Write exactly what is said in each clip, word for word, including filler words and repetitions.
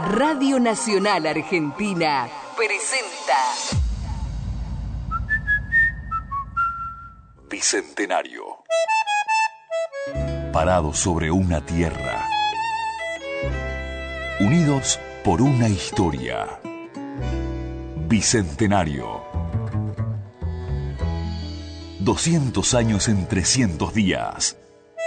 Radio Nacional Argentina presenta Bicentenario. Parados sobre una tierra, unidos por una historia. Bicentenario. doscientos años en trescientos días.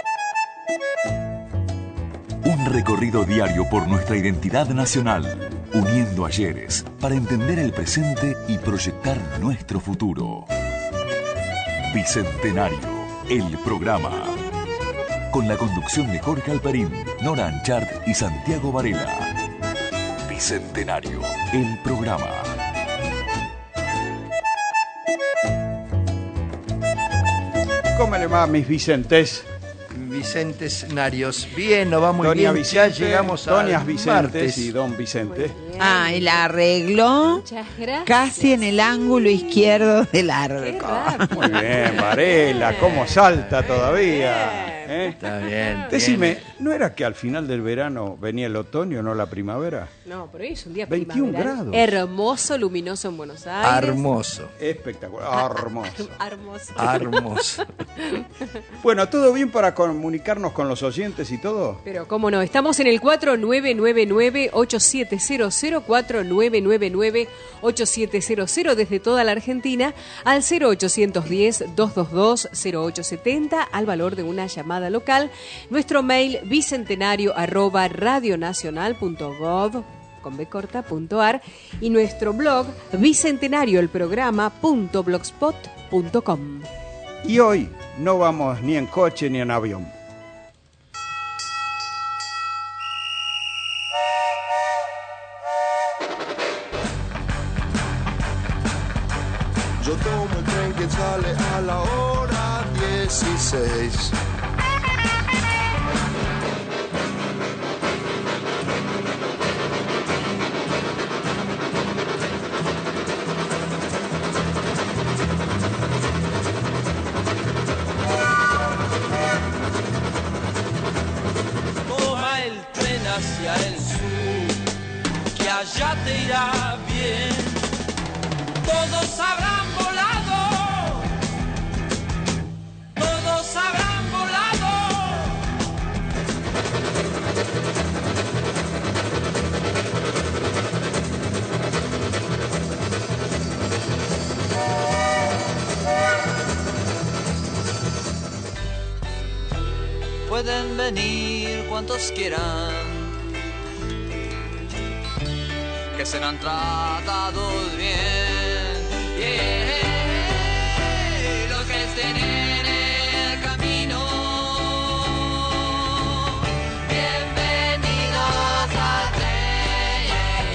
Un recorrido diario por nuestra identidad nacional, uniendo ayeres para entender el presente y proyectar nuestro futuro. Bicentenario, el programa. Con la conducción de Jorge Alperín, Nora Anchart y Santiago Varela. Bicentenario, el programa. ¿Cómo le va, mis Vicentes? Vicentes Narios. Bien, nos va muy Doña bien. Vicente, Ya llegamos a Doñas Vicentes martes. y Don Vicente. Ah, y la arregló Muchas gracias. casi en el ángulo izquierdo del Qué arco. rápido. Muy bien, Varela, cómo salta todavía. ¿eh? Está bien. Decime, bien. ¿no era que al final del verano venía el otoño, no la primavera? No, pero hoy es un día veintiún primaveral. grados. Hermoso, luminoso en Buenos Aires. Hermoso. Espectacular, hermoso. Hermoso. Hermoso. Bueno, ¿todo bien para comunicarnos con los oyentes y todo? Pero cómo no, estamos en el cuatro nueve nueve nueve, ocho siete cero cero, cuatro nueve nueve nueve, ocho siete cero cero desde toda la Argentina al cero ochocientos diez, doscientos veintidós, cero ocho setenta al valor de una llamada local. Nuestro mail bicentenario arroba radionacional.gov con b corta punto ar y nuestro blog bicentenario el programa punto blogspot punto com. Y hoy no vamos ni en coche ni en avión. Yo tomo el tren que sale a la hora dieciséis. Toma el tren hacia el sur, que allá te irá bien. Todos habrán volado, todos habrán volado. Pueden venir cuantos quieran, que serán tratados bien. Yeah. Los que estén en el camino, bienvenidos al tren. Yeah,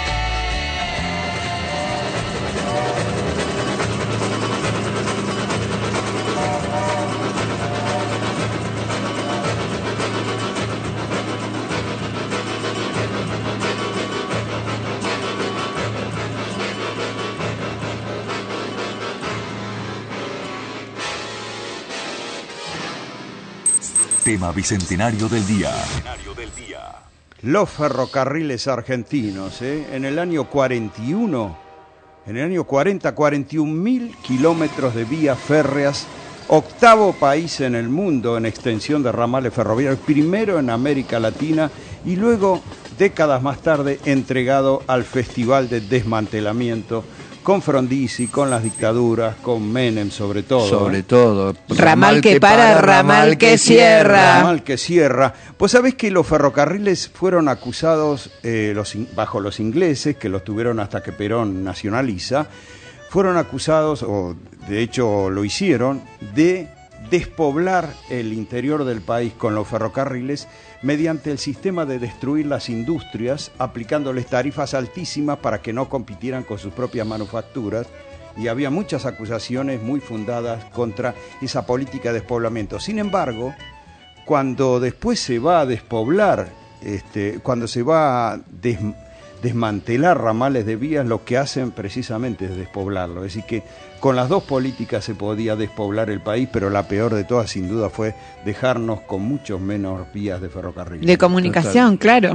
Tema bicentenario del día. Los ferrocarriles argentinos, ¿eh? En el año cuarenta y uno, en el año cuarenta, cuarenta y un mil kilómetros de vías férreas, octavo país en el mundo en extensión de ramales ferroviarios, primero en América Latina y luego, décadas más tarde, entregado al Festival de Desmantelamiento con Frondizi, con las dictaduras, con Menem sobre todo. Sobre ¿eh? todo. Ramal que para, ramal que cierra. Ramal que cierra. Pues sabés que los ferrocarriles fueron acusados eh, los, bajo los ingleses, que los tuvieron hasta que Perón nacionaliza, fueron acusados, o de hecho lo hicieron, de despoblar el interior del país con los ferrocarriles mediante el sistema de destruir las industrias, aplicándoles tarifas altísimas para que no compitieran con sus propias manufacturas, y había muchas acusaciones muy fundadas contra esa política de despoblamiento. Sin embargo, cuando después se va a despoblar, este, cuando se va a des, desmantelar ramales de vías, lo que hacen precisamente es despoblarlo. Es decir que con las dos políticas se podía despoblar el país, pero la peor de todas sin duda fue dejarnos con muchos menos vías de ferrocarril. De comunicación, claro.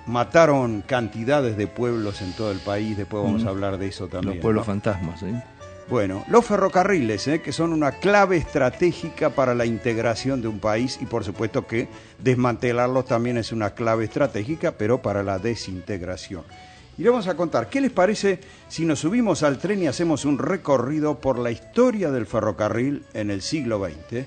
mataron cantidades de pueblos en todo el país, después vamos mm. a hablar de eso también. Los pueblos ¿no? fantasmas, ¿eh? Bueno, los ferrocarriles, ¿eh? que son una clave estratégica para la integración de un país y por supuesto que desmantelarlos también es una clave estratégica, pero para la desintegración. Y le vamos a contar, ¿qué les parece si nos subimos al tren y hacemos un recorrido por la historia del ferrocarril en el siglo veinte?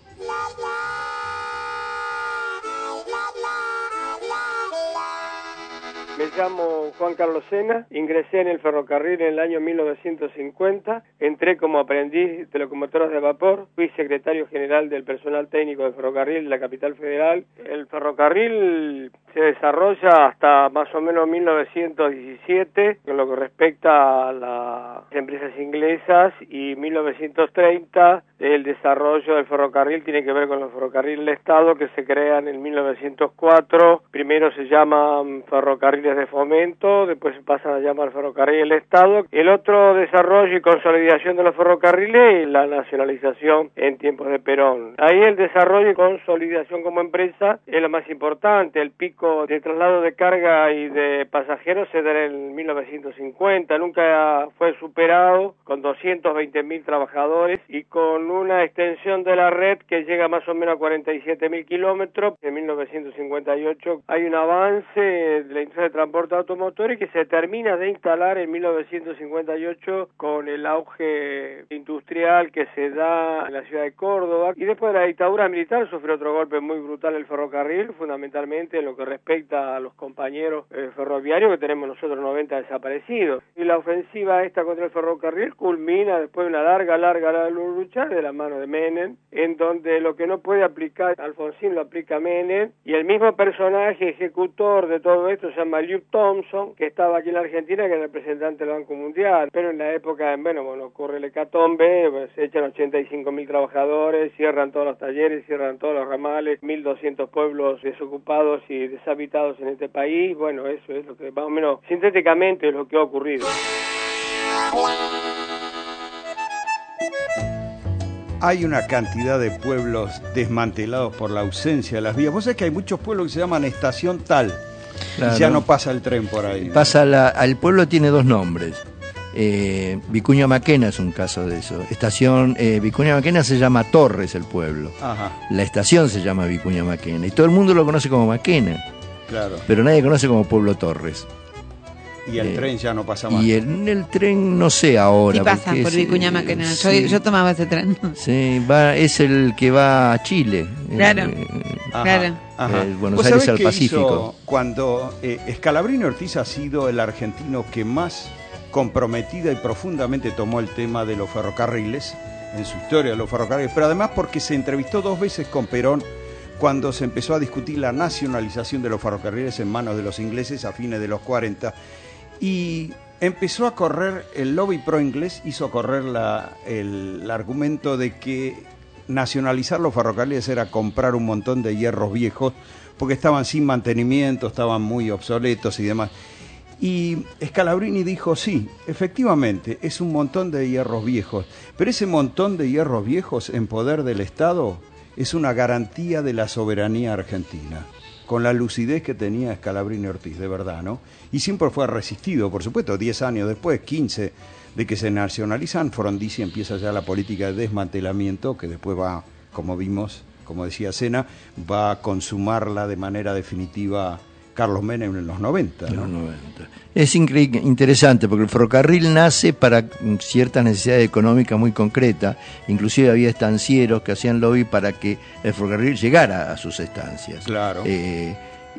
Me llamo Juan Carlos Sena, ingresé en el ferrocarril en el año mil novecientos cincuenta, entré como aprendiz de locomotoras de vapor, fui secretario general del personal técnico del ferrocarril de la capital federal. El ferrocarril se desarrolla hasta más o menos mil novecientos diecisiete, en lo que respecta a las empresas inglesas, y mil novecientos treinta el desarrollo del ferrocarril tiene que ver con los ferrocarriles del Estado que se crean en mil novecientos cuatro. Primero se llaman ferrocarriles de fomento, después se pasan a llamar ferrocarril del Estado. El otro desarrollo y consolidación de los ferrocarriles es la nacionalización en tiempos de Perón. Ahí el desarrollo y consolidación como empresa es lo más importante. El pico de traslado de carga y de pasajeros se da en mil novecientos cincuenta, nunca fue superado, con doscientos veinte mil trabajadores y con una extensión de la red que llega más o menos a cuarenta y siete mil kilómetros. En mil novecientos cincuenta y ocho hay un avance de la industria de transporte automotor y que se termina de instalar en mil novecientos cincuenta y ocho con el auge industrial que se da en la ciudad de Córdoba. Y después de la dictadura militar sufrió otro golpe muy brutal el ferrocarril, fundamentalmente en lo que respecta a los compañeros eh, ferroviarios, que tenemos nosotros noventa desaparecidos. Y la ofensiva esta contra el ferrocarril culmina después de una larga, larga, larga lucha de la mano de Menem, en donde lo que no puede aplicar Alfonsín lo aplica Menem, y el mismo personaje ejecutor de todo esto se llama Luke Thompson, que estaba aquí en la Argentina, que era el representante del Banco Mundial. Pero en la época, bueno, bueno ocurre el hecatombe, pues, se echan ochenta y cinco mil trabajadores, cierran todos los talleres, cierran todos los ramales, mil doscientos pueblos desocupados y deshabitados en este país. Bueno, eso es lo que más o menos sintéticamente es lo que ha ocurrido. Hay una cantidad de pueblos desmantelados por la ausencia de las vías. Vos sabés que hay muchos pueblos que se llaman estación tal, claro, y ya no pasa el tren por ahí. Pasa la, el pueblo tiene dos nombres. Eh, Vicuña Maquena es un caso de eso. Estación eh, Vicuña Maquena se llama Torres el pueblo. Ajá. La estación se llama Vicuña Maquena y todo el mundo lo conoce como Maquena. Claro. Pero nadie conoce como Pueblo Torres. Y el eh, tren ya no pasa más. Y el, el tren no sé ahora. Sí pasa por Vicuña Maquena. Yo, sí. yo tomaba ese tren. Sí, va, es el que va a Chile. Claro. Eh, ajá, claro. Ajá. Eh, Buenos Aires al Pacífico. Cuando eh, Scalabrini Ortiz ha sido el argentino que más comprometida y profundamente tomó el tema de los ferrocarriles en su historia de los ferrocarriles, pero además porque se entrevistó dos veces con Perón cuando se empezó a discutir la nacionalización de los ferrocarriles en manos de los ingleses a fines de los cuarenta. Y empezó a correr, el lobby pro-inglés hizo correr la, el, el argumento de que nacionalizar los ferrocarriles era comprar un montón de hierros viejos, porque estaban sin mantenimiento, estaban muy obsoletos y demás. Y Scalabrini dijo, sí, efectivamente, es un montón de hierros viejos, pero ese montón de hierros viejos en poder del Estado es una garantía de la soberanía argentina, con la lucidez que tenía Scalabrini Ortiz, de verdad, ¿no? Y siempre fue resistido, por supuesto, diez años después, quince, de que se nacionalizan, Frondizi empieza ya la política de desmantelamiento, que después va, como vimos, como decía Sena, va a consumarla de manera definitiva Carlos Menem en los noventa, ¿no? En los noventa. Es incre- interesante porque el ferrocarril nace para ciertas necesidades económicas muy concretas, inclusive había estancieros que hacían lobby para que el ferrocarril llegara a sus estancias. Claro. Eh,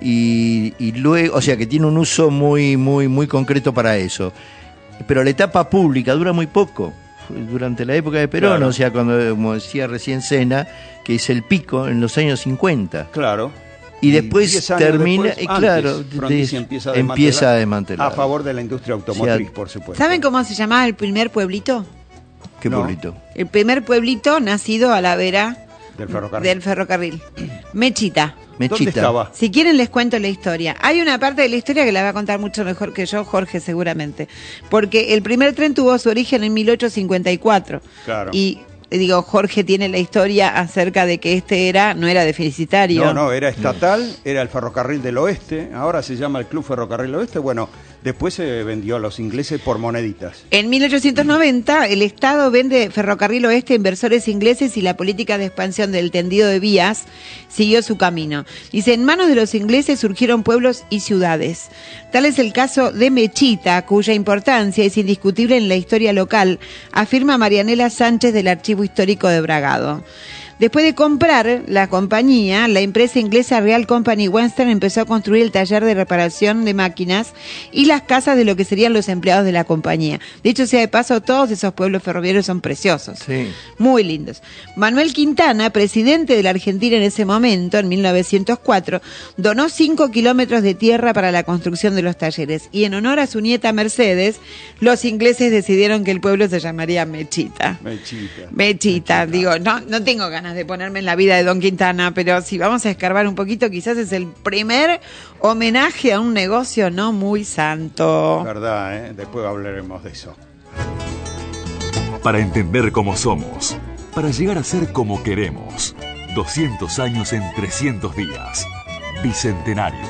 y, y luego, o sea que tiene un uso muy, muy, muy concreto para eso. Pero la etapa pública dura muy poco. Durante la época de Perón, claro. O sea, cuando, como decía recién Sena, que es el pico en los años cincuenta. Claro. Y después termina, después, y claro, antes, de, empieza, a empieza a desmantelar. A favor de la industria automotriz, o sea, por supuesto. ¿Saben cómo se llamaba el primer pueblito? ¿Qué no. pueblito? El primer pueblito nacido a la vera del ferrocarril. Del ferrocarril. Mechita. Mechita. ¿Dónde estaba? Si quieren les cuento la historia. Hay una parte de la historia que la va a contar mucho mejor que yo, Jorge, seguramente. Porque el primer tren tuvo su origen en mil ochocientos cincuenta y cuatro. Claro. Y digo, Jorge tiene la historia acerca de que este era, no era deficitario. No, no, era estatal, era el Ferrocarril del Oeste, ahora se llama el Club Ferrocarril del Oeste, bueno, después se vendió a los ingleses por moneditas. En mil ochocientos noventa, el Estado vende Ferrocarril Oeste a inversores ingleses y la política de expansión del tendido de vías siguió su camino. Dice, en manos de los ingleses surgieron pueblos y ciudades. Tal es el caso de Mechita, cuya importancia es indiscutible en la historia local, afirma Marianela Sánchez del Archivo Histórico de Bragado. Después de comprar la compañía, la empresa inglesa Real Company Western empezó a construir el taller de reparación de máquinas y las casas de lo que serían los empleados de la compañía. De hecho, sea de paso, todos esos pueblos ferroviarios son preciosos, sí, muy lindos. Manuel Quintana, presidente de la Argentina en ese momento, en mil novecientos cuatro, donó cinco kilómetros de tierra para la construcción de los talleres. Y en honor a su nieta Mercedes, los ingleses decidieron que el pueblo se llamaría Mechita. Mechita. Mechita, Mechita. Digo, no, no tengo ganas de ponerme en la vida de Don Quintana, pero si vamos a escarbar un poquito, quizás es el primer homenaje a un negocio no muy santo. Verdad, ¿eh? Después hablaremos de eso. Para entender cómo somos, para llegar a ser como queremos. doscientos años en trescientos días. Bicentenario.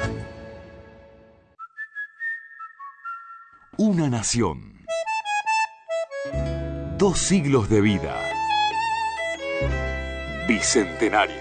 Una nación. Dos siglos de vida. Bicentenario.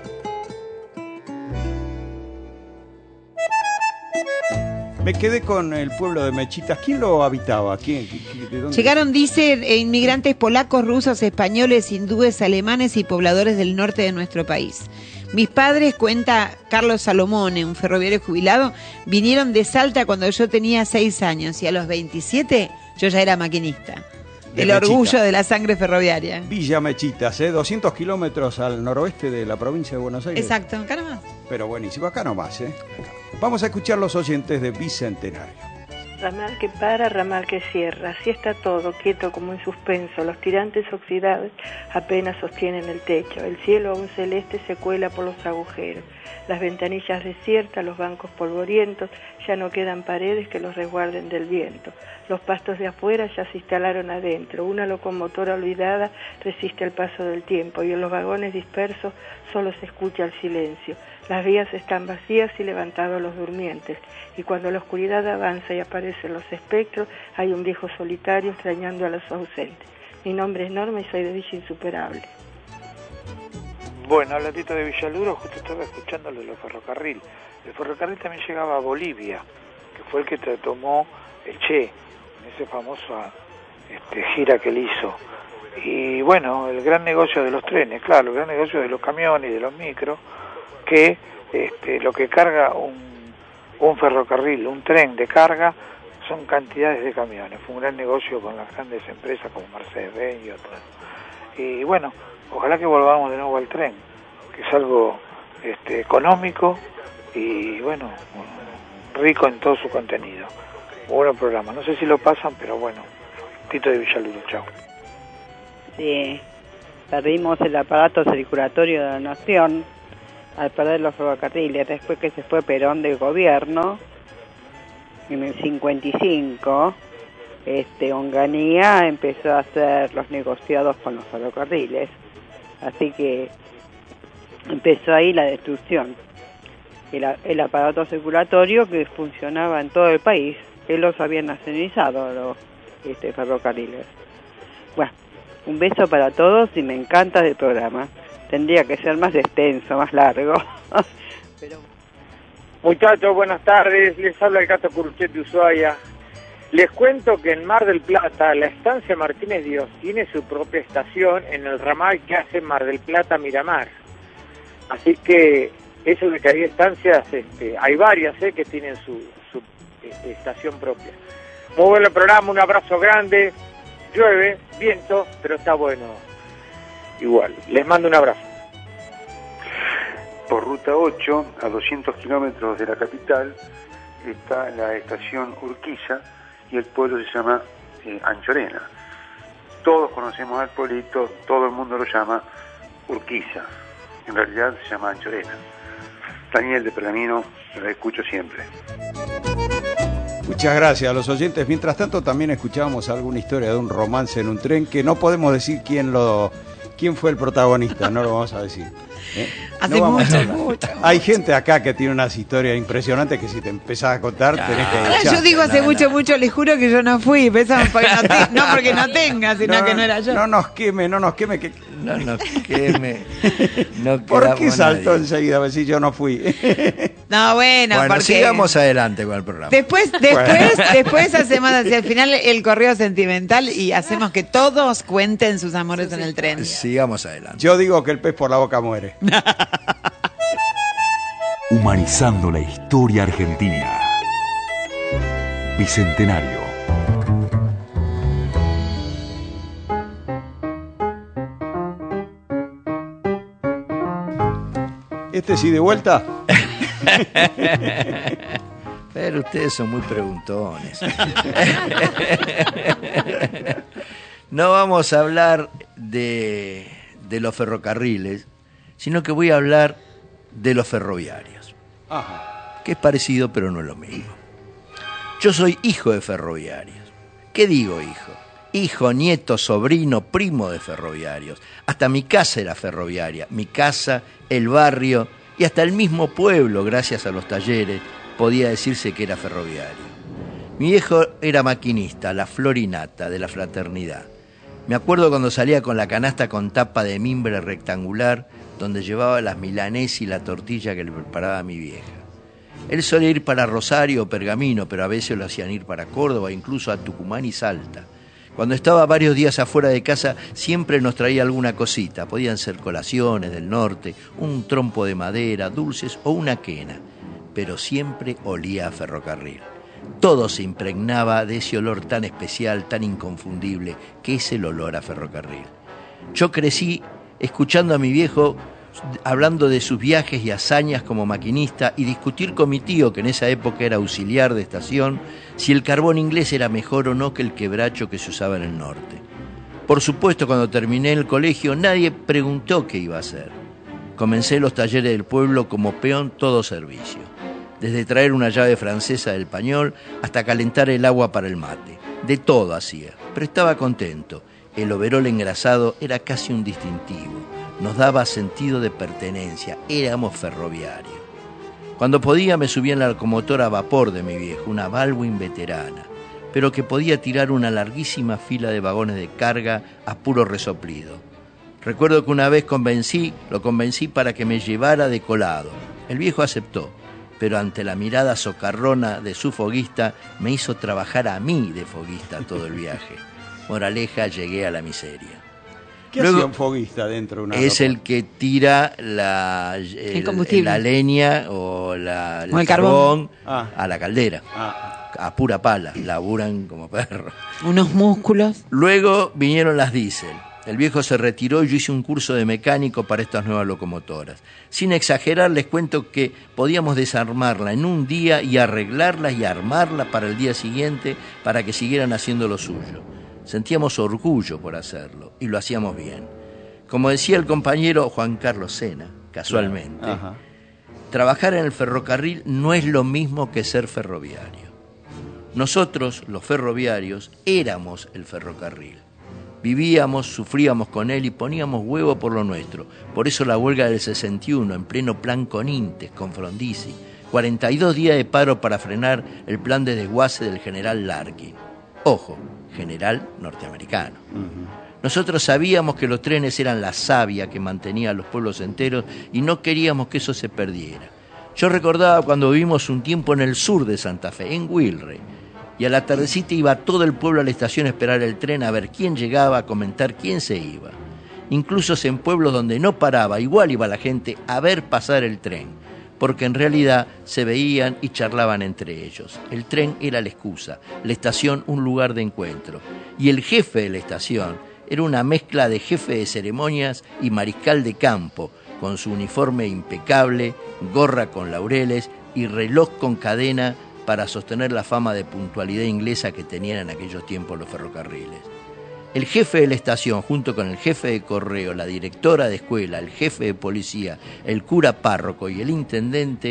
Me quedé con el pueblo de Mechitas. ¿Quién lo habitaba? ¿Quién, de dónde? Llegaron, dice, inmigrantes polacos, rusos, españoles, hindúes, alemanes y pobladores del norte de nuestro país. Mis padres, cuenta Carlos Salomone, un ferroviario jubilado, vinieron de Salta cuando yo tenía seis años y a los veintisiete yo ya era maquinista. El Mechita. Orgullo de la sangre ferroviaria. Villa Mechitas, ¿eh? doscientos kilómetros al noroeste de la provincia de Buenos Aires. Exacto, acá nomás. Pero buenísimo, acá nomás, ¿eh? Vamos a escuchar los oyentes de Bicentenario. Ramal que para, ramal que cierra, así está todo, quieto como en suspenso, los tirantes oxidados apenas sostienen el techo, el cielo aún celeste se cuela por los agujeros, las ventanillas desiertas, los bancos polvorientos, ya no quedan paredes que los resguarden del viento, los pastos de afuera ya se instalaron adentro, una locomotora olvidada resiste el paso del tiempo y en los vagones dispersos solo se escucha el silencio. Las vías están vacías y levantados los durmientes, y cuando la oscuridad avanza y aparecen los espectros, hay un viejo solitario extrañando a los ausentes. Mi nombre es Norma y soy de Villa Insuperable. Bueno, habla Tito de Villaluro, justo estaba escuchando lo de los ferrocarril. El ferrocarril también llegaba a Bolivia, que fue el que tomó el Che, en esa famosa este, gira que él hizo. Y bueno, el gran negocio de los trenes, claro, el gran negocio de los camiones y de los micros, que este, lo que carga un, un ferrocarril, un tren de carga, son cantidades de camiones. Fue un gran negocio con las grandes empresas como Mercedes-Benz y otras. Y bueno, ojalá que volvamos de nuevo al tren, que es algo este, económico y bueno, rico en todo su contenido. Buen programa, no sé si lo pasan, pero bueno, Tito de Villaluro, chao. Sí, perdimos el aparato circulatorio de la nación al perder los ferrocarriles, después que se fue Perón del gobierno, en el cincuenta y cinco, este, Onganía empezó a hacer los negociados con los ferrocarriles, así que empezó ahí la destrucción. El, el aparato circulatorio que funcionaba en todo el país, que los habían nacionalizado los este, ferrocarriles. Bueno, un beso para todos y me encanta el programa. Tendría que ser más extenso, más largo. Pero... Muchachos, buenas tardes. Les habla el Cato Curchet de Ushuaia. Les cuento que en Mar del Plata, la estancia Martínez Dios tiene su propia estación en el ramal que hace Mar del Plata-Miramar. Así que eso de que hay estancias, este, hay varias eh, que tienen su, su este, estación propia. Muy buen programa, un abrazo grande. Llueve, viento, pero está bueno. Igual, les mando un abrazo. Por ruta ocho, a doscientos kilómetros de la capital, está la estación Urquiza y el pueblo se llama eh, Anchorena. Todos conocemos al pueblito, todo el mundo lo llama Urquiza. En realidad se llama Anchorena. Daniel de Pergamino, lo escucho siempre. Muchas gracias a los oyentes. Mientras tanto, también escuchábamos alguna historia de un romance en un tren que no podemos decir quién lo quién fue el protagonista, no lo vamos a decir. ¿Eh? Hace no mucho, a mucho. Hay gente acá que tiene unas historias impresionantes que si te empezás a contar Ah, tenés que Ahora echar. yo digo hace no, mucho, no. mucho, les juro que yo no fui, pensaba porque no, te- no porque no tenga, sino No, que no era yo. No nos queme, no nos queme. Que... No, no queme. No ¿Por qué quedamos saltó nadie. enseguida? A ver si yo no fui. No, bueno, Bueno, porque sigamos adelante con el programa. después, después, después hacemos hacia el final el correo sentimental y hacemos que todos cuenten sus amores en el tren. Sigamos adelante. Yo digo que el pez por la boca muere. Humanizando la historia argentina. Bicentenario. ¿Este sí de vuelta? Pero ustedes son muy preguntones. No vamos a hablar de, de los ferrocarriles, sino que voy a hablar de los ferroviarios. Ajá. Que es parecido, pero no es lo mismo. Yo soy hijo de ferroviarios. ¿Qué digo hijo? Hijo, nieto, sobrino, primo de ferroviarios. Hasta mi casa era ferroviaria. Mi casa, el barrio y hasta el mismo pueblo, gracias a los talleres, podía decirse que era ferroviario. Mi viejo era maquinista, la florinata de la fraternidad. Me acuerdo cuando salía con la canasta con tapa de mimbre rectangular, donde llevaba las milanesas y la tortilla que le preparaba mi vieja. Él solía ir para Rosario o Pergamino, pero a veces lo hacían ir para Córdoba, incluso a Tucumán y Salta. Cuando estaba varios días afuera de casa, siempre nos traía alguna cosita. Podían ser colaciones del norte, un trompo de madera, dulces o una quena. Pero siempre olía a ferrocarril. Todo se impregnaba de ese olor tan especial, tan inconfundible, que es el olor a ferrocarril. Yo crecí escuchando a mi viejo hablando de sus viajes y hazañas como maquinista y discutir con mi tío, que en esa época era auxiliar de estación, si el carbón inglés era mejor o no que el quebracho que se usaba en el norte. Por supuesto, cuando terminé el colegio, nadie preguntó qué iba a hacer. Comencé los talleres del pueblo como peón todo servicio, desde traer una llave francesa del pañol hasta calentar el agua para el mate. De todo hacía, pero estaba contento. El overol engrasado era casi un distintivo. Nos daba sentido de pertenencia, éramos ferroviarios. Cuando podía me subía en la locomotora a vapor de mi viejo, una Baldwin veterana, pero que podía tirar una larguísima fila de vagones de carga a puro resoplido. Recuerdo que una vez convencí, lo convencí para que me llevara de colado. El viejo aceptó, pero ante la mirada socarrona de su foguista me hizo trabajar a mí de foguista todo el viaje. Moraleja, llegué a la miseria. ¿Qué Luego, hacía un foguista dentro de una es ropa? el que tira la, el, El combustible. la leña o, la, el, O el carbón. Ah. a la caldera, Ah, a pura pala, laburan como perros. Unos músculos. Luego vinieron las diésel. El viejo se retiró y yo hice un curso de mecánico para estas nuevas locomotoras. Sin exagerar, les cuento que podíamos desarmarla en un día y arreglarla y armarla para el día siguiente para que siguieran haciendo lo suyo. Sentíamos orgullo por hacerlo y lo hacíamos bien. Como decía el compañero Juan Carlos Sena, casualmente, ajá. trabajar en el ferrocarril no es lo mismo que ser ferroviario. Nosotros, los ferroviarios, éramos el ferrocarril. Vivíamos, sufríamos con él y poníamos huevo por lo nuestro. Por eso la huelga del sesenta y uno, en pleno plan con Intes, con Frondizi. cuarenta y dos días de paro para frenar el plan de desguace del general Larkin. Ojo, general norteamericano. Uh-huh. Nosotros sabíamos que los trenes eran la savia que mantenía a los pueblos enteros y no queríamos que eso se perdiera. Yo recordaba cuando vivimos un tiempo en el sur de Santa Fe, en Wilre, y a la tardecita iba todo el pueblo a la estación a esperar el tren, a ver quién llegaba, a comentar quién se iba. Incluso en pueblos donde no paraba, igual iba la gente a ver pasar el tren, porque en realidad se veían y charlaban entre ellos. El tren era la excusa, la estación un lugar de encuentro, y el jefe de la estación era una mezcla de jefe de ceremonias y mariscal de campo, con su uniforme impecable, gorra con laureles y reloj con cadena para sostener la fama de puntualidad inglesa que tenían en aquellos tiempos los ferrocarriles. El jefe de la estación, junto con el jefe de correo, la directora de escuela, el jefe de policía, el cura párroco y el intendente,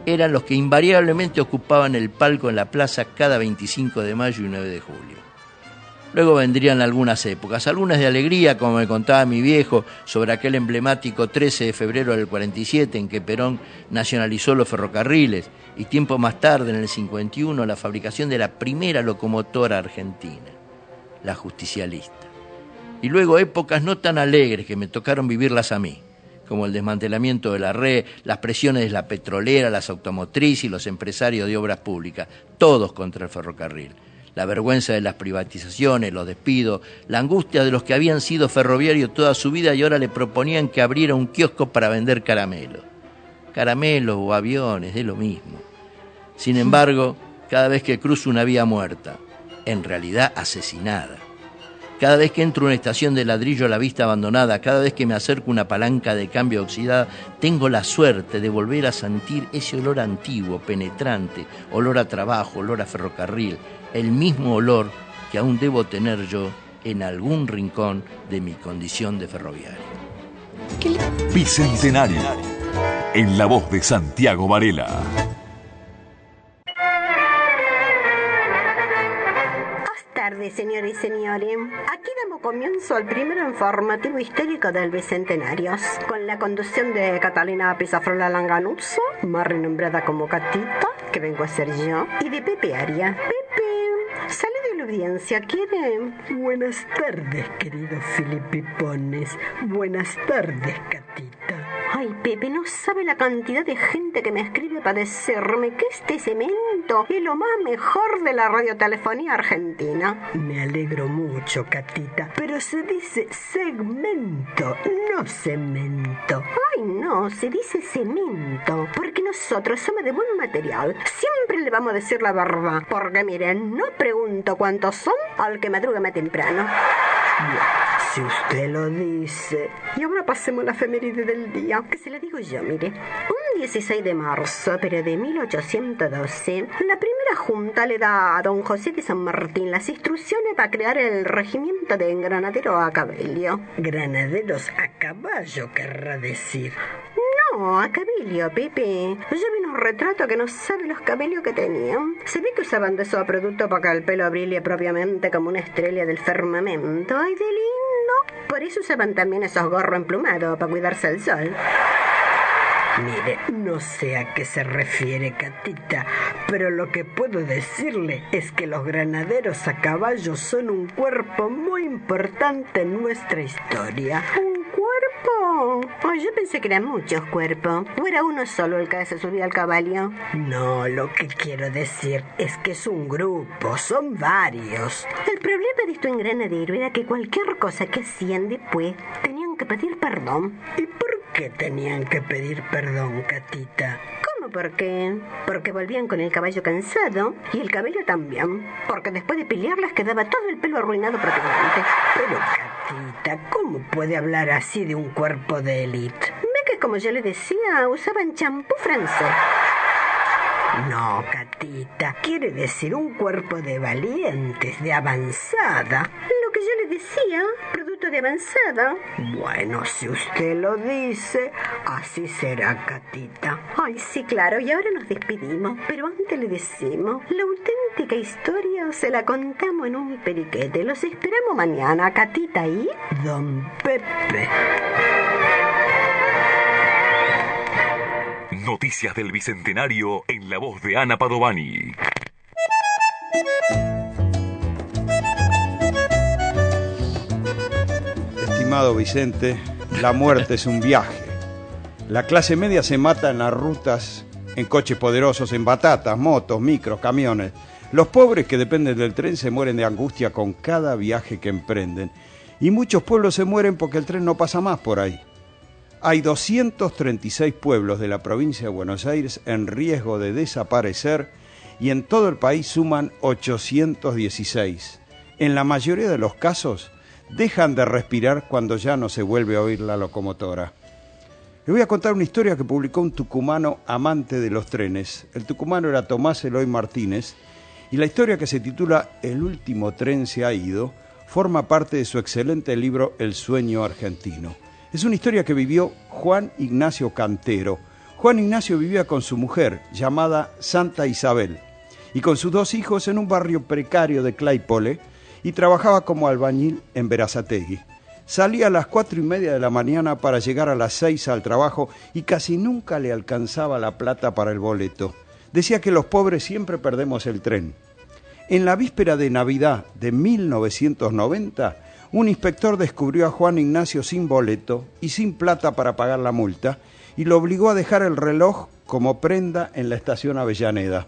eran los que invariablemente ocupaban el palco en la plaza cada veinticinco de mayo y nueve de julio. Luego vendrían algunas épocas, algunas de alegría, como me contaba mi viejo, sobre aquel emblemático trece de febrero del cuarenta y siete en que Perón nacionalizó los ferrocarriles, y tiempo más tarde, en el cincuenta y uno, la fabricación de la primera locomotora argentina, la justicialista. Y luego épocas no tan alegres que me tocaron vivirlas a mí, como el desmantelamiento de la red, las presiones de la petrolera, las automotrices y los empresarios de obras públicas, todos contra el ferrocarril. La vergüenza de las privatizaciones, los despidos, la angustia de los que habían sido ferroviarios toda su vida y ahora le proponían que abriera un kiosco para vender caramelos. Caramelos o aviones, es lo mismo. Sin embargo, cada vez que cruzo una vía muerta, en realidad asesinada, cada vez que entro a una estación de ladrillo a la vista abandonada, cada vez que me acerco a una palanca de cambio oxidada, tengo la suerte de volver a sentir ese olor antiguo, penetrante, olor a trabajo, olor a ferrocarril, el mismo olor que aún debo tener yo en algún rincón de mi condición de ferroviario. Bicentenario, en la voz de Santiago Varela. Buenas tardes, señores y señores. Aquí damos comienzo al primer informativo histórico del Bicentenario, con la conducción de Catalina Pizafrola Langanuzzo, más renombrada como Catita, que vengo a ser yo, y de Pepe Aria. Pepe, sale de la audiencia, ¿quiere? Buenas tardes, queridos filipipones. Buenas tardes, Catita. Ay, Pepe, no sabe la cantidad de gente que me escribe para decirme que este cemento es lo más mejor de la radiotelefonía argentina. Me alegro mucho, Catita, pero se dice segmento, no cemento. Ay, no, se dice cemento, porque nosotros somos de buen material. Siempre le vamos a decir la verdad, porque miren, no pregunto cuántos son al que madruga más temprano. Bien, si usted lo dice. Y ahora pasemos a la efeméride del día, que se la digo yo, mire. Un dieciséis de marzo, pero de mil ochocientos doce, la primera junta le da a don José de San Martín las instrucciones para crear el regimiento de granaderos a caballo. Granaderos a caballo, querrá decir. No, a caballo, Pepe. Yo vi unos retratos que no sabe los cabellos que tenían. Se ve que usaban de esos productos para que el pelo brille propiamente como una estrella del firmamento. ¡Ay, de lindo! Por eso usaban también esos gorros emplumados para cuidarse del sol. Mire, no sé a qué se refiere, Catita, pero lo que puedo decirle es que los granaderos a caballo son un cuerpo muy importante en nuestra historia. ¿Un cuerpo? Oh, yo pensé que eran muchos cuerpos. ¿O era uno solo el que se subía al caballo? No, lo que quiero decir es que es un grupo, son varios. El problema de esto en granadero era que cualquier cosa que hacían después tenían que pedir perdón. ¿Y por qué tenían que pedir perdón, Catita? ¿Cómo por qué? Porque volvían con el caballo cansado y el cabello también. Porque después de pelearlas quedaba todo el pelo arruinado prácticamente. Pero, Catita, ¿cómo puede hablar así de un cuerpo de élite? Ve que, como yo le decía, usaban champú francés. No, Catita, quiere decir un cuerpo de valientes, de avanzada. Lo que yo le decía, producto de avanzada. Bueno, si usted lo dice, así será, Catita. Ay, sí, claro, y ahora nos despedimos, pero antes le decimos, la auténtica historia se la contamos en un periquete. Los esperamos mañana, Catita y don Pepe. Noticias del Bicentenario en la voz de Ana Padovani. Estimado Vicente, la muerte es un viaje. La clase media se mata en las rutas, en coches poderosos, en batatas, motos, micros, camiones. Los pobres que dependen del tren se mueren de angustia con cada viaje que emprenden. Y muchos pueblos se mueren porque el tren no pasa más por ahí. Hay doscientos treinta y seis pueblos de la provincia de Buenos Aires en riesgo de desaparecer y en todo el país suman ochocientos dieciséis. En la mayoría de los casos dejan de respirar cuando ya no se vuelve a oír la locomotora. Le voy a contar una historia que publicó un tucumano amante de los trenes. El tucumano era Tomás Eloy Martínez y la historia, que se titula El último tren se ha ido, forma parte de su excelente libro El sueño argentino. Es una historia que vivió Juan Ignacio Cantero, Juan Ignacio vivía con su mujer, llamada Santa Isabel, y con sus dos hijos en un barrio precario de Claypole, y trabajaba como albañil en Berazategui. Salía a las cuatro y media de la mañana para llegar a las seis al trabajo y casi nunca le alcanzaba la plata para el boleto. Decía que los pobres siempre perdemos el tren. En la víspera de Navidad de mil novecientos noventa, un inspector descubrió a Juan Ignacio sin boleto y sin plata para pagar la multa y lo obligó a dejar el reloj como prenda en la estación Avellaneda.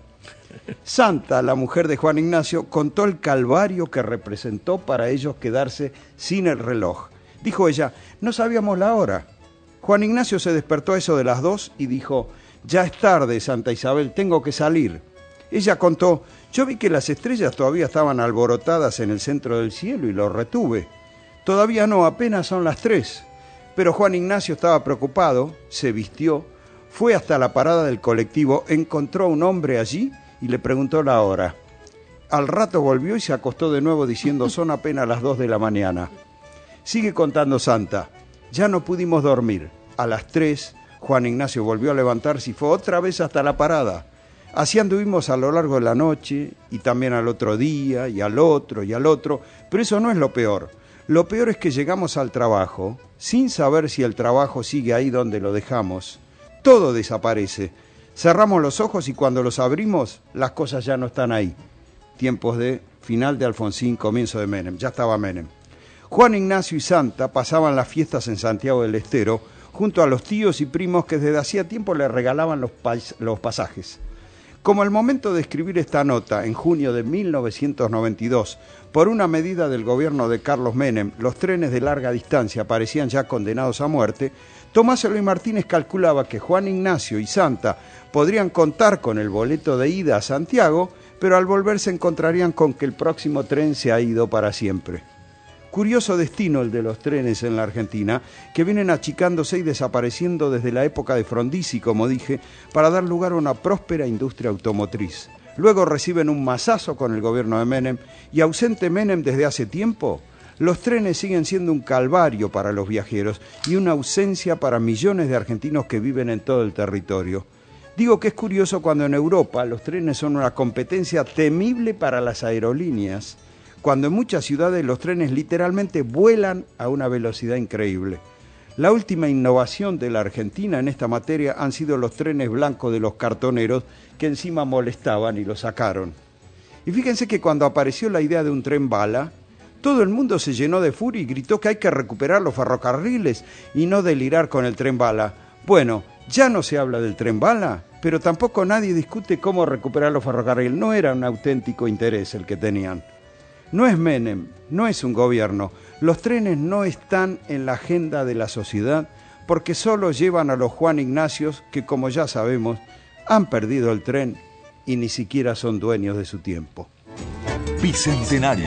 Santa, la mujer de Juan Ignacio, contó el calvario que representó para ellos quedarse sin el reloj. Dijo ella, no sabíamos la hora. Juan Ignacio se despertó a eso de las dos y dijo, ya es tarde, Santa Isabel, tengo que salir. Ella contó, yo vi que las estrellas todavía estaban alborotadas en el centro del cielo y lo retuve. Todavía no, apenas son las tres. Pero Juan Ignacio estaba preocupado, se vistió, fue hasta la parada del colectivo, encontró a un hombre allí y le preguntó la hora. Al rato volvió y se acostó de nuevo diciendo son apenas las dos de la mañana. Sigue contando Santa. Ya no pudimos dormir. A las tres, Juan Ignacio volvió a levantarse y fue otra vez hasta la parada. Así anduvimos a lo largo de la noche y también al otro día y al otro y al otro. Pero eso no es lo peor. Lo peor es que llegamos al trabajo sin saber si el trabajo sigue ahí donde lo dejamos. Todo desaparece. Cerramos los ojos y cuando los abrimos, las cosas ya no están ahí. Tiempos de final de Alfonsín, comienzo de Menem. Ya estaba Menem. Juan Ignacio y Santa pasaban las fiestas en Santiago del Estero junto a los tíos y primos que desde hacía tiempo le regalaban los, pais- los pasajes. Como al momento de escribir esta nota, en junio de mil novecientos noventa y dos, por una medida del gobierno de Carlos Menem, los trenes de larga distancia parecían ya condenados a muerte, Tomás Eloy Martínez calculaba que Juan Ignacio y Santa podrían contar con el boleto de ida a Santiago, pero al volver se encontrarían con que el próximo tren se ha ido para siempre. Curioso destino el de los trenes en la Argentina, que vienen achicándose y desapareciendo desde la época de Frondizi, como dije, para dar lugar a una próspera industria automotriz. Luego reciben un mazazo con el gobierno de Menem, y ausente Menem desde hace tiempo, los trenes siguen siendo un calvario para los viajeros y una ausencia para millones de argentinos que viven en todo el territorio. Digo que es curioso cuando en Europa los trenes son una competencia temible para las aerolíneas, cuando en muchas ciudades los trenes literalmente vuelan a una velocidad increíble. La última innovación de la Argentina en esta materia han sido los trenes blancos de los cartoneros, que encima molestaban y los sacaron. Y fíjense que cuando apareció la idea de un tren bala, todo el mundo se llenó de furia y gritó que hay que recuperar los ferrocarriles y no delirar con el tren bala. Bueno, ya no se habla del tren bala, pero tampoco nadie discute cómo recuperar los ferrocarriles. No era un auténtico interés el que tenían. No es Menem, no es un gobierno. Los trenes no están en la agenda de la sociedad porque solo llevan a los Juan Ignacios que, como ya sabemos, han perdido el tren y ni siquiera son dueños de su tiempo. Bicentenario,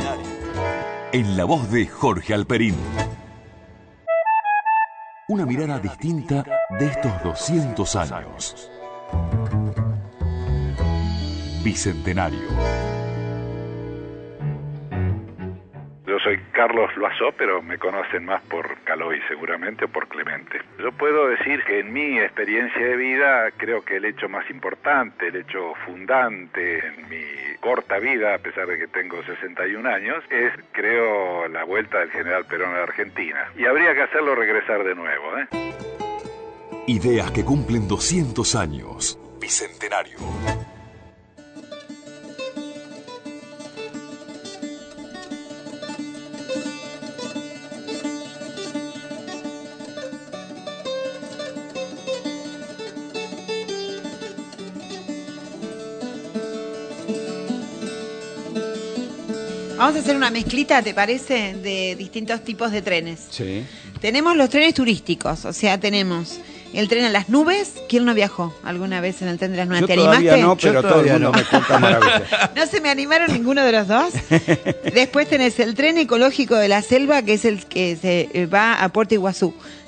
en la voz de Jorge Alperín. Una mirada distinta de estos doscientos años. Bicentenario. Yo soy Carlos Loazó, pero me conocen más por Caloi seguramente o por Clemente. Yo puedo decir que en mi experiencia de vida creo que el hecho más importante, el hecho fundante en mi corta vida, a pesar de que tengo sesenta y un años, es, creo, la vuelta del general Perón a la Argentina. Y habría que hacerlo regresar de nuevo, ¿eh? Ideas que cumplen doscientos años. Bicentenario. Vamos a hacer una mezclita, ¿te parece? De distintos tipos de trenes. Sí. Tenemos los trenes turísticos, o sea, tenemos el tren a las nubes. ¿Quién no viajó alguna vez en el tren de las nubes? Yo ¿Te todavía animaste? no, pero Yo todo el todavía mundo no. me cuenta maravillas. ¿No se me animaron ninguno de los dos? Después tenés el tren ecológico de la selva, que es el que se va a Puerto Iguazú.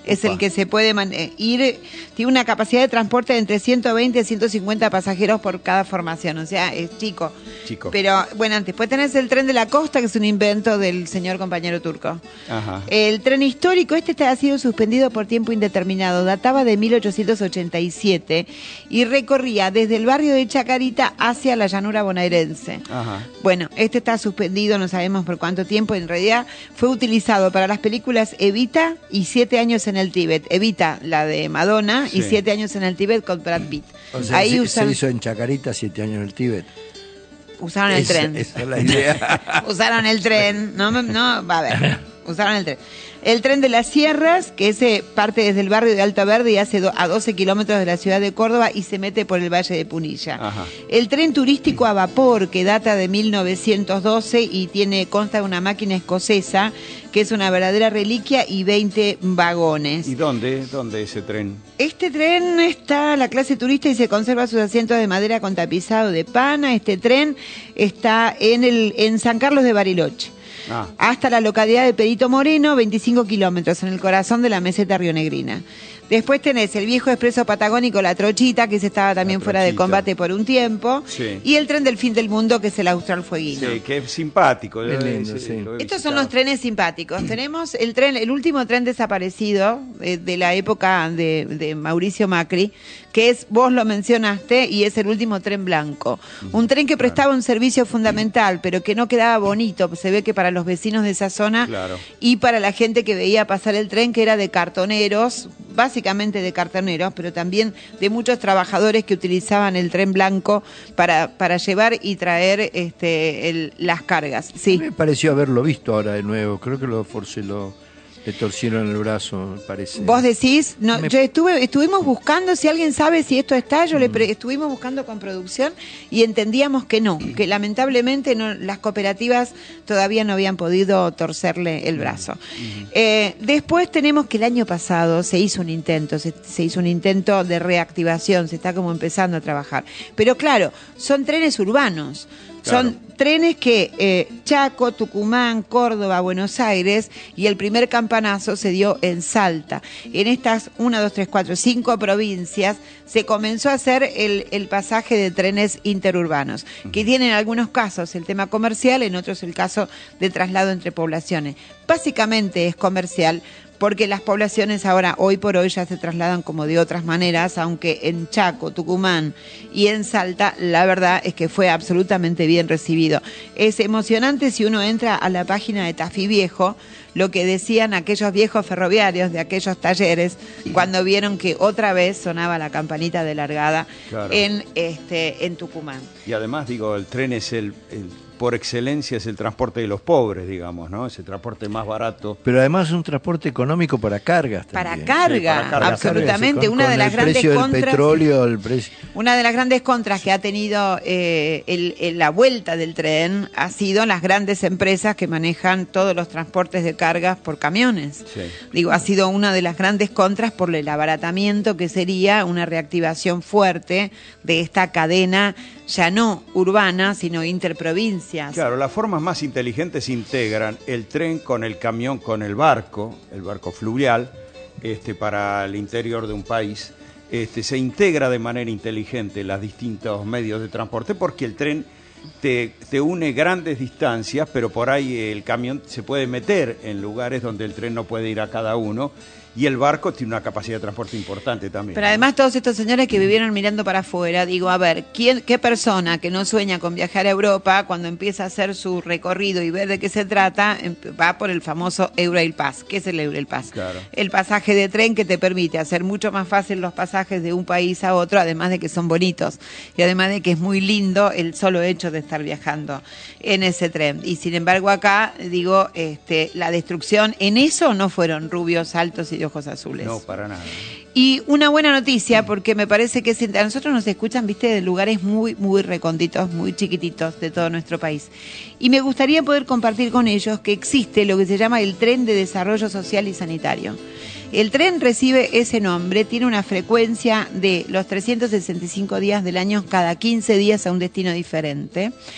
Es Upa. El que se puede man- ir, tiene una capacidad de transporte de entre ciento veinte y ciento cincuenta pasajeros por cada formación, o sea, es chico. Chico. Pero bueno, después tenés el tren de la costa, que es un invento del señor compañero turco. Ajá. El tren histórico, este ha sido suspendido por tiempo indeterminado, databa de mil ochocientos ochenta y siete y recorría desde el barrio de Chacarita hacia la llanura bonaerense. Ajá. Bueno, este está suspendido, no sabemos por cuánto tiempo, en realidad fue utilizado para las películas Evita y Siete años en el Tíbet. Evita, la de Madonna, sí. y Siete años en el Tíbet con Brad Pitt. O sea, Ahí se, usan... se hizo en Chacarita Siete años en el Tíbet. Usaron el esa, tren. Esa es la idea. Usaron el tren. No, no, va a ver. Usaron el tren. El tren de las Sierras, que ese parte desde el barrio de Alto Verde y hace do, a doce kilómetros de la ciudad de Córdoba y se mete por el Valle de Punilla. Ajá. El tren turístico a vapor, que data de mil novecientos doce y tiene consta de una máquina escocesa, que es una verdadera reliquia, y veinte vagones. ¿Y dónde? ¿Dónde ese tren? Este tren está la clase turista y se conserva sus asientos de madera con tapizado de pana. Este tren está en, el, en San Carlos de Bariloche. Ah. Hasta la localidad de Perito Moreno, veinticinco kilómetros, en el corazón de la meseta rionegrina. Después tenés el viejo expreso patagónico La Trochita, que se estaba también fuera de combate por un tiempo, sí. y el tren del fin del mundo, que es el Austral Fueguino. Sí, que es simpático. Es lindo, sí. Estos son los trenes simpáticos. Tenemos el tren, el último tren desaparecido eh, de la época de, de Mauricio Macri, que es, vos lo mencionaste, y es el último tren blanco. Un tren que prestaba un servicio fundamental, pero que no quedaba bonito. Se ve que para los vecinos de esa zona, claro. y para la gente que veía pasar el tren, que era de cartoneros, básicamente de cartoneros, pero también de muchos trabajadores que utilizaban el tren blanco para, para llevar y traer este, el, las cargas. Sí. Me pareció haberlo visto ahora de nuevo. Creo que lo forcé, lo... Le torcieron el brazo, me parece. ¿Vos decís? No, me... yo estuve, estuvimos buscando, si alguien sabe si esto está, yo mm. le pre, estuvimos buscando con producción y entendíamos que no, que lamentablemente no, las cooperativas todavía no habían podido torcerle el brazo. Mm. Eh, después tenemos que el año pasado se hizo un intento, se, se hizo un intento de reactivación, se está como empezando a trabajar. Pero claro, son trenes urbanos. Son claro. trenes que eh, Chaco, Tucumán, Córdoba, Buenos Aires, y el primer campanazo se dio en Salta. En estas una, dos, tres, cuatro, cinco provincias se comenzó a hacer el, el pasaje de trenes interurbanos, uh-huh. que tienen en algunos casos el tema comercial, en otros el caso de traslado entre poblaciones. Básicamente es comercial, porque las poblaciones ahora, hoy por hoy, ya se trasladan como de otras maneras, aunque en Chaco, Tucumán y en Salta, la verdad es que fue absolutamente bien recibido. Es emocionante si uno entra a la página de Tafí Viejo, lo que decían aquellos viejos ferroviarios de aquellos talleres, cuando vieron que otra vez sonaba la campanita de largada, claro. en, este, en Tucumán. Y además, digo, el tren es el... el... por excelencia es el transporte de los pobres, digamos, ¿no? Es el transporte más barato. Pero además es un transporte económico para cargas también. Para carga, sí, para carga. Absolutamente. Con, una de las grandes precio contras. Del petróleo, el precio. Una de las grandes contras que ha tenido eh, el, el, la vuelta del tren ha sido las grandes empresas que manejan todos los transportes de cargas por camiones. Sí. Digo, ha sido una de las grandes contras por el abaratamiento que sería una reactivación fuerte de esta cadena ya no urbana, sino interprovincias. Claro, las formas más inteligentes integran el tren con el camión, con el barco, el barco fluvial, este, para el interior de un país. Este, se integra de manera inteligente los distintos medios de transporte, porque el tren te, te une grandes distancias, pero por ahí el camión se puede meter en lugares donde el tren no puede ir a cada uno. Y el barco tiene una capacidad de transporte importante también. Pero además todos estos señores que vivieron mirando para afuera, digo, a ver, ¿quién, ¿qué persona que no sueña con viajar a Europa, cuando empieza a hacer su recorrido y ver de qué se trata, va por el famoso Eurail Pass? ¿Qué es el Eurail Pass? Claro. El pasaje de tren que te permite hacer mucho más fácil los pasajes de un país a otro, además de que son bonitos y además de que es muy lindo el solo hecho de estar viajando en ese tren. Y sin embargo acá, digo, este, la destrucción, en eso no fueron rubios, altos y de ojos azules. No, para nada. Y una buena noticia, porque me parece que a nosotros nos escuchan, viste, de lugares muy, muy recónditos, muy chiquititos de todo nuestro país. Y me gustaría poder compartir con ellos que existe lo que se llama el Tren de Desarrollo Social y Sanitario. El tren recibe ese nombre, tiene una frecuencia de los trescientos sesenta y cinco días del año, cada quince días a un destino diferente.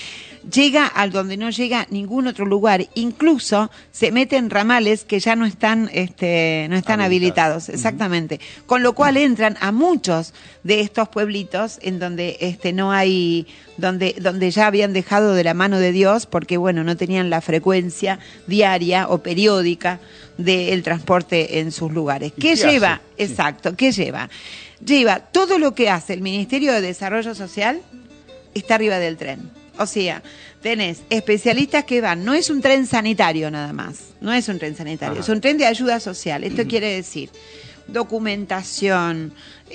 llega a donde no llega ningún otro lugar, incluso se mete en ramales que ya no están, este, no están habilitados, exactamente, uh-huh. Con lo cual entran a muchos de estos pueblitos en donde este, no hay, donde, donde ya habían dejado de la mano de Dios, porque bueno, no tenían la frecuencia diaria o periódica del transporte en sus lugares. ¿Qué, qué lleva? Hace? Exacto, ¿qué lleva? Lleva todo lo que hace el Ministerio de Desarrollo Social, está arriba del tren. O sea, tenés especialistas que van, no es un tren sanitario nada más, no es un tren sanitario, Ajá. es un tren de ayuda social. Esto uh-huh. quiere decir documentación,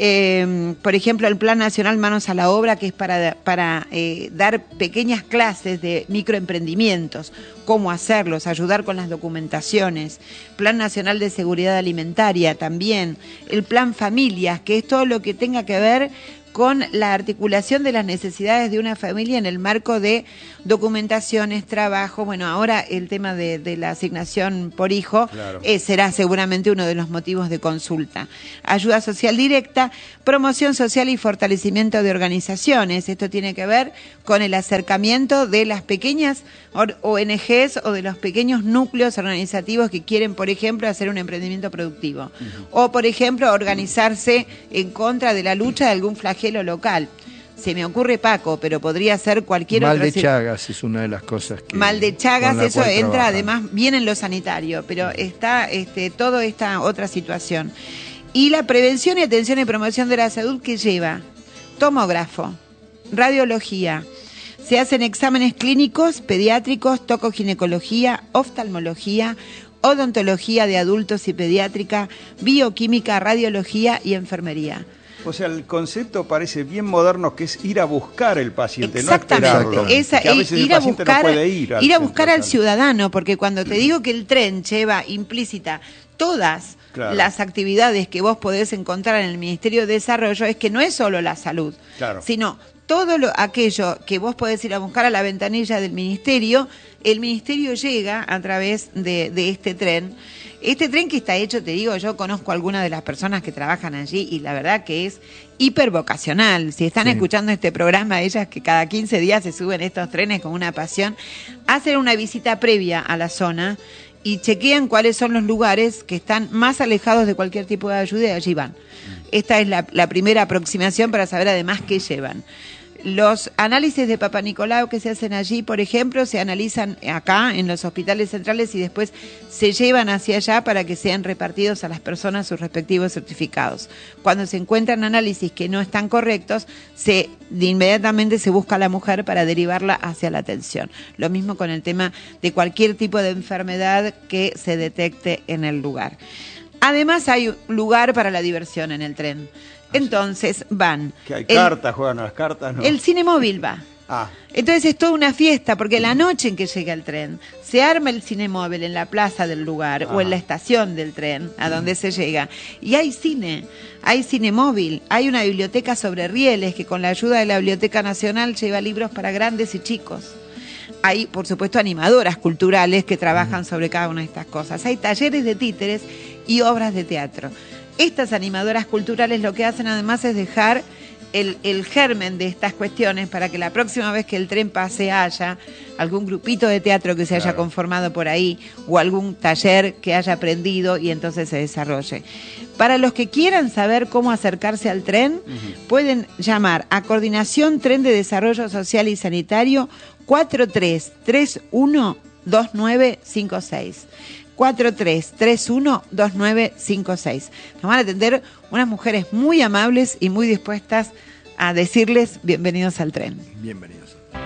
eh, por ejemplo, el Plan Nacional Manos a la Obra, que es para, para eh, dar pequeñas clases de microemprendimientos, cómo hacerlos, ayudar con las documentaciones, Plan Nacional de Seguridad Alimentaria también, el Plan Familias, que es todo lo que tenga que ver con la articulación de las necesidades de una familia en el marco de documentaciones, trabajo. Bueno, ahora el tema de, de la asignación por hijo claro. eh, será seguramente uno de los motivos de consulta. Ayuda social directa, promoción social y fortalecimiento de organizaciones. Esto tiene que ver con el acercamiento de las pequeñas O N Ges o de los pequeños núcleos organizativos que quieren, por ejemplo, hacer un emprendimiento productivo. Uh-huh. O, por ejemplo, organizarse en contra de la lucha de algún flagelo local. Se me ocurre Paco, pero podría ser cualquier Mal otro. de Chagas es una de las cosas que... Mal de Chagas, eso entra trabajan. Además bien en lo sanitario, pero está este, toda esta otra situación. Y la prevención y atención y promoción de la salud, que lleva tomógrafo, radiología, se hacen exámenes clínicos, pediátricos, tocoginecología, oftalmología, odontología de adultos y pediátrica, bioquímica, radiología y enfermería. O sea, el concepto parece bien moderno, que es ir a buscar el paciente, exactamente, no esperarlo. Esa, que a veces ir el a paciente buscar, no puede ir, al ir a buscar al centro. ciudadano, porque cuando te digo que el tren lleva implícita todas claro. las actividades que vos podés encontrar en el Ministerio de Desarrollo, es que no es solo la salud, claro. sino todo lo, aquello que vos podés ir a buscar a la ventanilla del Ministerio, el Ministerio llega a través de, de este tren. Este tren que está hecho, te digo, yo conozco a algunas de las personas que trabajan allí y la verdad que es hipervocacional. Si están sí. escuchando este programa, ellas que cada quince días se suben estos trenes con una pasión, hacen una visita previa a la zona y chequean cuáles son los lugares que están más alejados de cualquier tipo de ayuda y allí van. Esta es la, la primera aproximación para saber además qué llevan. Los análisis de Papa Nicolau que se hacen allí, por ejemplo, se analizan acá en los hospitales centrales y después se llevan hacia allá para que sean repartidos a las personas sus respectivos certificados. Cuando se encuentran análisis que no están correctos, se de inmediatamente se busca a la mujer para derivarla hacia la atención. Lo mismo con el tema de cualquier tipo de enfermedad que se detecte en el lugar. Además hay un lugar para la diversión en el tren. Entonces van. Que hay el, cartas, juegan a las cartas, ¿no? El cinemóvil va. Ah. Entonces es toda una fiesta, porque la noche en que llega el tren, se arma el cinemóvil en la plaza del lugar ah. o en la estación del tren, a donde se llega. Y hay cine, hay cinemóvil, hay una biblioteca sobre rieles que con la ayuda de la Biblioteca Nacional lleva libros para grandes y chicos. Hay, por supuesto, animadoras culturales que trabajan sobre cada una de estas cosas. Hay talleres de títeres y obras de teatro. Estas animadoras culturales lo que hacen además es dejar el, el germen de estas cuestiones para que la próxima vez que el tren pase haya algún grupito de teatro que se haya claro. conformado por ahí o algún taller que haya aprendido y entonces se desarrolle. Para los que quieran saber cómo acercarse al tren, uh-huh. pueden llamar a Coordinación Tren de Desarrollo Social y Sanitario cuatro tres tres uno dos nueve cinco seis. cuatro tres tres uno dos nueve cinco seis. Nos van a atender unas mujeres muy amables y muy dispuestas a decirles bienvenidos al tren. Bienvenidos.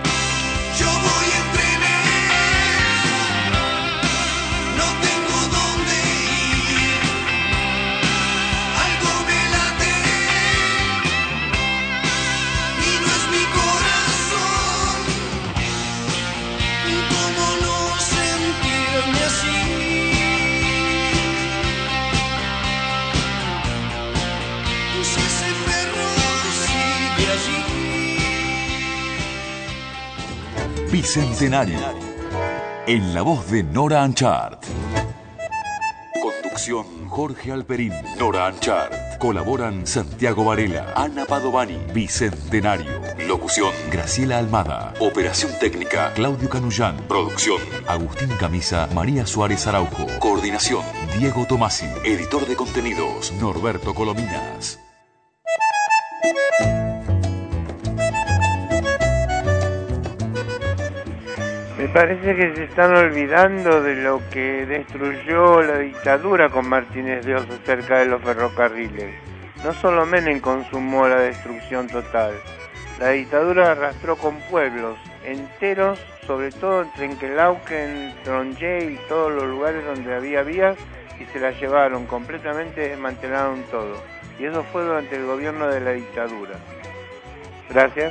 Yo voy en trenes, no tengo dónde ir, algo me late y no es mi corazón, cómo no sentirme así. Bicentenario, en la voz de Nora Anchart. Conducción Jorge Alperín, Nora Anchart. Colaboran Santiago Varela, Ana Padovani. Bicentenario, Locución, Graciela Almada. Operación técnica, Claudio Canullán. Producción, Agustín Camisa, María Suárez Araujo. Coordinación, Diego Tomasi. Editor de contenidos, Norberto Colominas. Me parece que se están olvidando de lo que destruyó la dictadura con Martínez de Oz cerca de los ferrocarriles. No solo Menem consumó la destrucción total, la dictadura arrastró con pueblos enteros, sobre todo en Trenquelauquen, Tronjé y todos los lugares donde había vías, y se las llevaron, completamente desmantelaron todo. Y eso fue durante el gobierno de la dictadura. Gracias.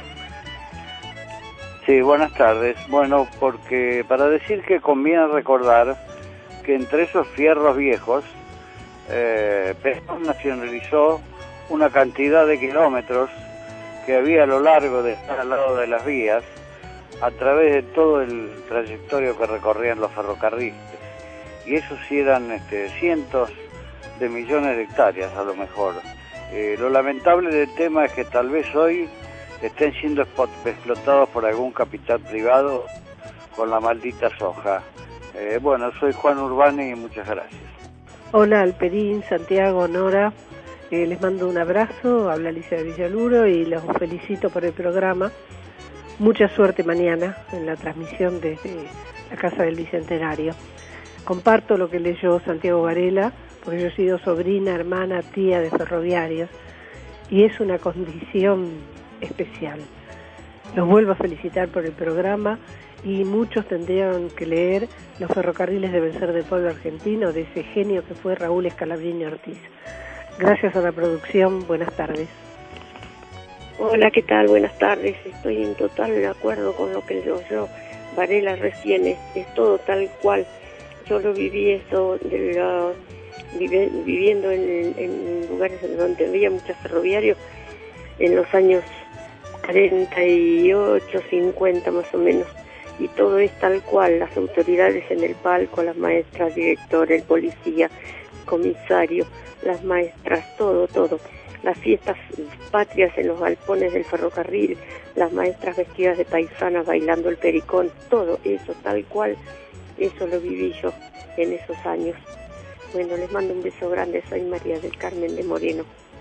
Sí, buenas tardes. Bueno, porque para decir que conviene recordar que entre esos fierros viejos, eh, Perón nacionalizó una cantidad de kilómetros que había a lo largo de estar al lado de las vías, a través de todo el trayectorio que recorrían los ferrocarriles. Y eso sí eran este, cientos de millones de hectáreas a lo mejor. Eh, lo lamentable del tema es que tal vez hoy estén siendo explotados por algún capital privado con la maldita soja. Eh, bueno, soy Juan Urbani y muchas gracias. Hola Alperín, Santiago, Nora, eh, les mando un abrazo, habla Alicia de Villaluro y los felicito por el programa. Mucha suerte mañana en la transmisión desde la Casa del Bicentenario. Comparto lo que leyó Santiago Varela, porque yo he sido sobrina, hermana, tía de ferroviarios, y es una condición especial. Los vuelvo a felicitar por el programa y muchos tendrían que leer Los ferrocarriles deben ser del pueblo argentino, de ese genio que fue Raúl Scalabrini Ortiz. Gracias a la producción, buenas tardes. Hola, ¿qué tal? Buenas tardes. Estoy en total de acuerdo con lo que yo, yo Varela recién, es, es todo tal cual. Yo lo viví eso, de la, vive, viviendo en, en lugares donde había muchos ferroviarios en los años cuarenta y ocho, cincuenta más o menos. Y todo es tal cual, las autoridades en el palco, las maestras, director, el policía, comisario, las maestras, todo, todo. Las fiestas patrias en los galpones del ferrocarril, las maestras vestidas de paisanas bailando el pericón, todo eso tal cual, eso lo viví yo en esos años. Bueno, les mando un beso grande, soy María del Carmen de Moreno.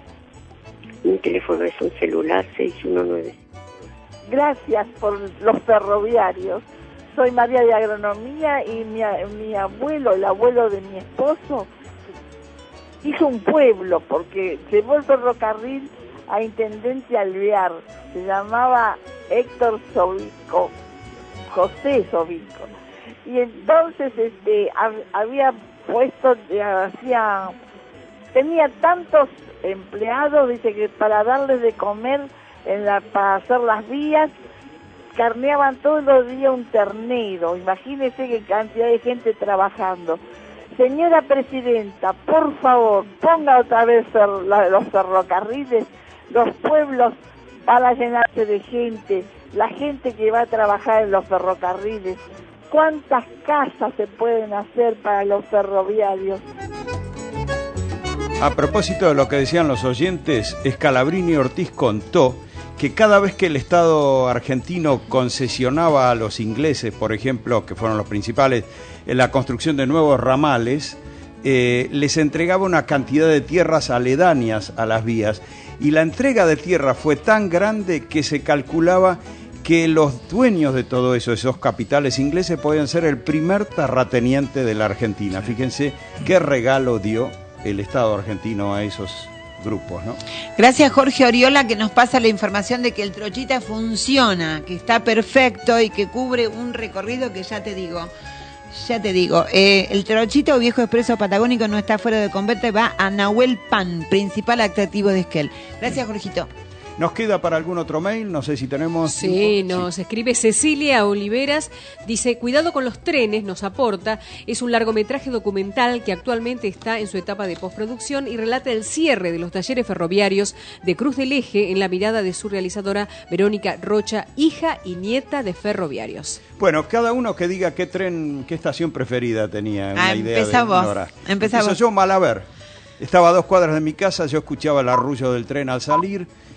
Mi teléfono es un celular seis uno nueve. Gracias por los ferroviarios. Soy María de Agronomía y mi, mi abuelo, el abuelo de mi esposo, hizo un pueblo porque llevó el ferrocarril a Intendente Alvear. Se llamaba Héctor Sobico, José Sobico. Y entonces este había puesto, hacía, tenía tantos empleados, dice que para darles de comer, en la, para hacer las vías, carneaban todos los días un ternero. Imagínese qué cantidad de gente trabajando. Señora Presidenta, por favor, ponga otra vez los ferrocarriles, los pueblos van a llenarse de gente, la gente que va a trabajar en los ferrocarriles. ¿Cuántas casas se pueden hacer para los ferroviarios? A propósito de lo que decían los oyentes, Scalabrini Ortiz contó que cada vez que el Estado argentino concesionaba a los ingleses, por ejemplo, que fueron los principales, en la construcción de nuevos ramales, eh, les entregaba una cantidad de tierras aledañas a las vías. Y la entrega de tierra fue tan grande que se calculaba que los dueños de todo eso, esos capitales ingleses, podían ser el primer terrateniente de la Argentina. Fíjense qué regalo dio el Estado argentino a esos grupos, ¿no? Gracias Jorge Oriola, que nos pasa la información de que el Trochita funciona, que está perfecto y que cubre un recorrido que ya te digo, ya te digo, eh, el Trochita o Viejo Expreso Patagónico no está fuera de combate, va a Nahuel Pan, principal atractivo de Esquel. Gracias Jorgito. ¿Nos queda para algún otro mail? No sé si tenemos... Sí, tiempo. nos sí. escribe Cecilia Oliveras, dice, cuidado con los trenes, nos aporta, es un largometraje documental que actualmente está en su etapa de postproducción y relata el cierre de los talleres ferroviarios de Cruz del Eje en la mirada de su realizadora Verónica Rocha, hija y nieta de ferroviarios. Bueno, cada uno que diga qué tren, qué estación preferida tenía, una ah, idea de Nora. Empezó yo, Malaver. Estaba a dos cuadras de mi casa, yo escuchaba el arrullo del tren al salir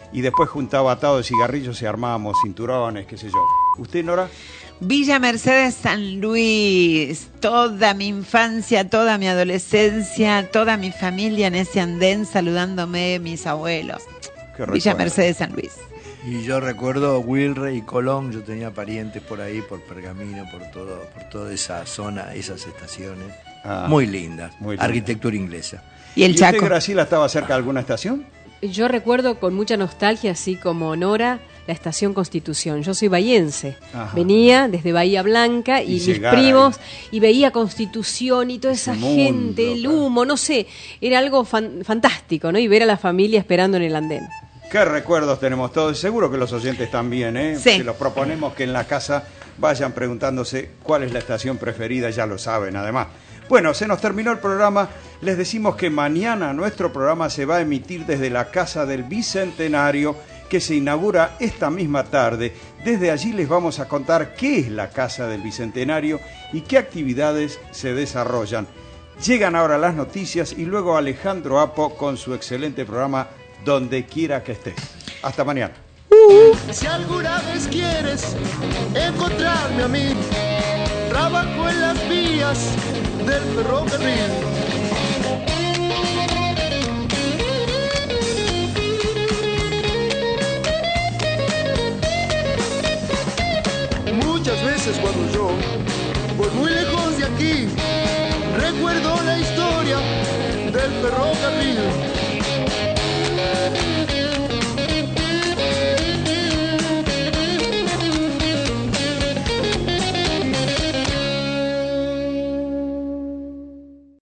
y después juntaba atado de cigarrillos y armábamos cinturones, qué sé yo. ¿Usted, Nora? Villa Mercedes, San Luis, toda mi infancia, toda mi adolescencia, toda mi familia en ese andén saludándome, mis abuelos. Villa Mercedes, San Luis. Y yo recuerdo Wilre y Colón, yo tenía parientes por ahí, por Pergamino, por todo, por toda esa zona, esas estaciones. Ah, muy lindas, muy linda. Arquitectura inglesa. ¿Y el ¿Y Chaco? usted, Graciela, estaba cerca de alguna estación? Yo recuerdo con mucha nostalgia, así como Nora, la estación Constitución. Yo soy bahiense. Ajá. Venía desde Bahía Blanca y, y mis primos ahí. Y veía Constitución y toda esa mundo, gente, el humo, no sé, era algo fan, fantástico, ¿no? Y ver a la familia esperando en el andén. Qué recuerdos tenemos todos, seguro que los oyentes también, ¿eh? Sí. Si los proponemos que en la casa vayan preguntándose cuál es la estación preferida, ya lo saben además. Bueno, se nos terminó el programa, les decimos que mañana nuestro programa se va a emitir desde la Casa del Bicentenario, que se inaugura esta misma tarde. Desde allí les vamos a contar qué es la Casa del Bicentenario y qué actividades se desarrollan. Llegan ahora las noticias y luego Alejandro Apo con su excelente programa Donde Quiera que Estés. Hasta mañana. Uh. Si alguna vez quieres encontrarme a mí, trabajo en las vías del ferrocarril. Muchas veces cuando yo voy muy lejos de aquí, recuerdo la historia del ferrocarril.